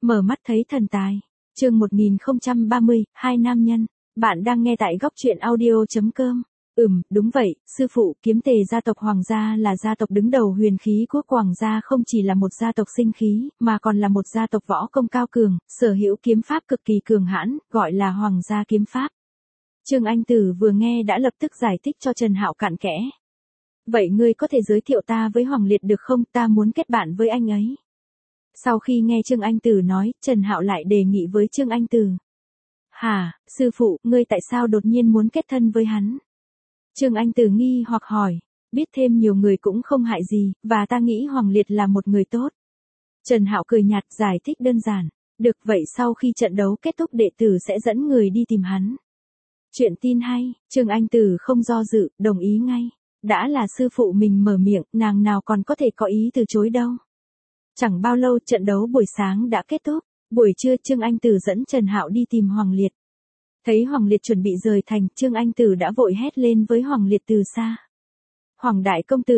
Mở mắt thấy thần tài. Chương 1030, hai nam nhân. Bạn đang nghe tại góc truyện audio.com. Đúng vậy, sư phụ, Kiếm Tề gia tộc Hoàng gia là gia tộc đứng đầu huyền khí quốc Hoàng gia, không chỉ là một gia tộc sinh khí, mà còn là một gia tộc võ công cao cường, sở hữu kiếm pháp cực kỳ cường hãn, gọi là Hoàng gia kiếm pháp. Trương Anh Tử vừa nghe đã lập tức giải thích cho Trần Hạo cặn kẽ. Vậy ngươi có thể giới thiệu ta với Hoàng Liệt được không, ta muốn kết bạn với anh ấy. Sau khi nghe Trương Anh Tử nói, Trần Hạo lại đề nghị với Trương Anh Tử. Hả, sư phụ, ngươi tại sao đột nhiên muốn kết thân với hắn? Trương Anh Tử nghi hoặc hỏi, biết thêm nhiều người cũng không hại gì, và ta nghĩ Hoàng Liệt là một người tốt. Trần Hạo cười nhạt giải thích đơn giản, được vậy sau khi trận đấu kết thúc đệ tử sẽ dẫn người đi tìm hắn. Chuyện tin hay, Trương Anh Tử không do dự, đồng ý ngay. Đã là sư phụ mình mở miệng, nàng nào còn có thể có ý từ chối đâu. Chẳng bao lâu trận đấu buổi sáng đã kết thúc, buổi trưa Trương Anh Tử dẫn Trần Hạo đi tìm Hoàng Liệt. Thấy Hoàng Liệt chuẩn bị rời thành, Trương Anh Tử đã vội hét lên với Hoàng Liệt từ xa. Hoàng đại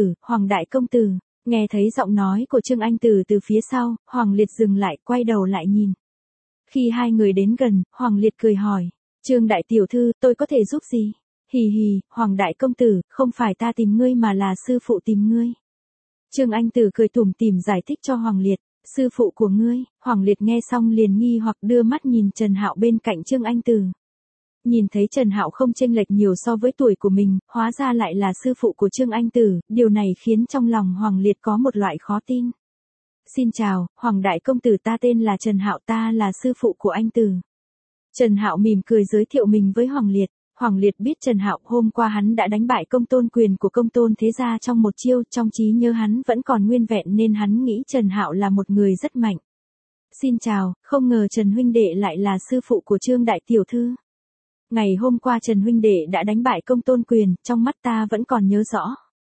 công tử, nghe thấy giọng nói của Trương Anh Tử từ phía sau, Hoàng Liệt dừng lại, quay đầu lại nhìn. Khi hai người đến gần, Hoàng Liệt cười hỏi, Trương đại tiểu thư, tôi có thể giúp gì? Hì hì, Hoàng đại công tử, không phải ta tìm ngươi mà là sư phụ tìm ngươi. Trương Anh Tử cười tủm tỉm giải thích cho Hoàng Liệt, sư phụ của ngươi. Hoàng Liệt nghe xong liền nghi hoặc đưa mắt nhìn Trần Hạo bên cạnh Trương Anh Tử. Nhìn thấy Trần Hạo không chênh lệch nhiều so với tuổi của mình, hóa ra lại là sư phụ của Trương Anh Tử, điều này khiến trong lòng Hoàng Liệt có một loại khó tin. Xin chào, Hoàng đại công tử, ta tên là Trần Hạo, ta là sư phụ của anh Tử. Trần Hạo mỉm cười giới thiệu mình với Hoàng Liệt. Hoàng Liệt biết Trần Hạo hôm qua hắn đã đánh bại Công Tôn Quyền của Công Tôn Thế Gia trong một chiêu, trong trí nhớ hắn vẫn còn nguyên vẹn nên hắn nghĩ Trần Hạo là một người rất mạnh. Xin chào, không ngờ Trần huynh đệ lại là sư phụ của Trương đại tiểu thư. Ngày hôm qua Trần huynh đệ đã đánh bại Công Tôn Quyền, trong mắt ta vẫn còn nhớ rõ.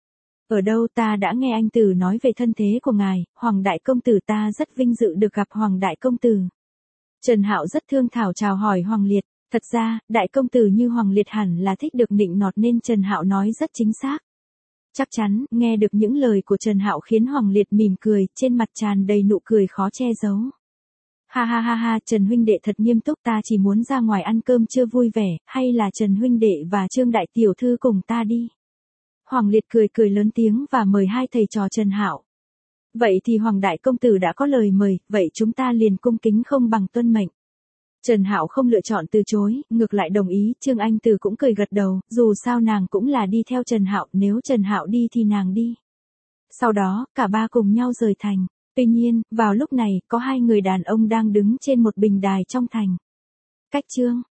Ở đâu ta đã nghe anh Tử nói về thân thế của ngài, Hoàng đại công tử, ta rất vinh dự được gặp Hoàng đại công tử. Trần Hạo rất thương thảo chào hỏi Hoàng Liệt. Thật ra, đại công tử như Hoàng Liệt hẳn là thích được nịnh nọt nên Trần Hạo nói rất chính xác. Chắc chắn, nghe được những lời của Trần Hạo khiến Hoàng Liệt mỉm cười, trên mặt tràn đầy nụ cười khó che giấu. Ha ha ha ha, Trần huynh đệ thật nghiêm túc, ta chỉ muốn ra ngoài ăn cơm trưa vui vẻ, hay là Trần huynh đệ và Trương đại tiểu thư cùng ta đi. Hoàng Liệt cười lớn tiếng và mời hai thầy trò Trần Hạo. Vậy thì Hoàng đại công tử đã có lời mời, vậy chúng ta liền cung kính không bằng tuân mệnh. Trần Hạo không lựa chọn từ chối, ngược lại đồng ý, Trương Anh Tử cũng cười gật đầu, dù sao nàng cũng là đi theo Trần Hạo, nếu Trần Hạo đi thì nàng đi. Sau đó, cả ba cùng nhau rời thành. Tuy nhiên, vào lúc này, có hai người đàn ông đang đứng trên một bình đài trong thành. Cách Trương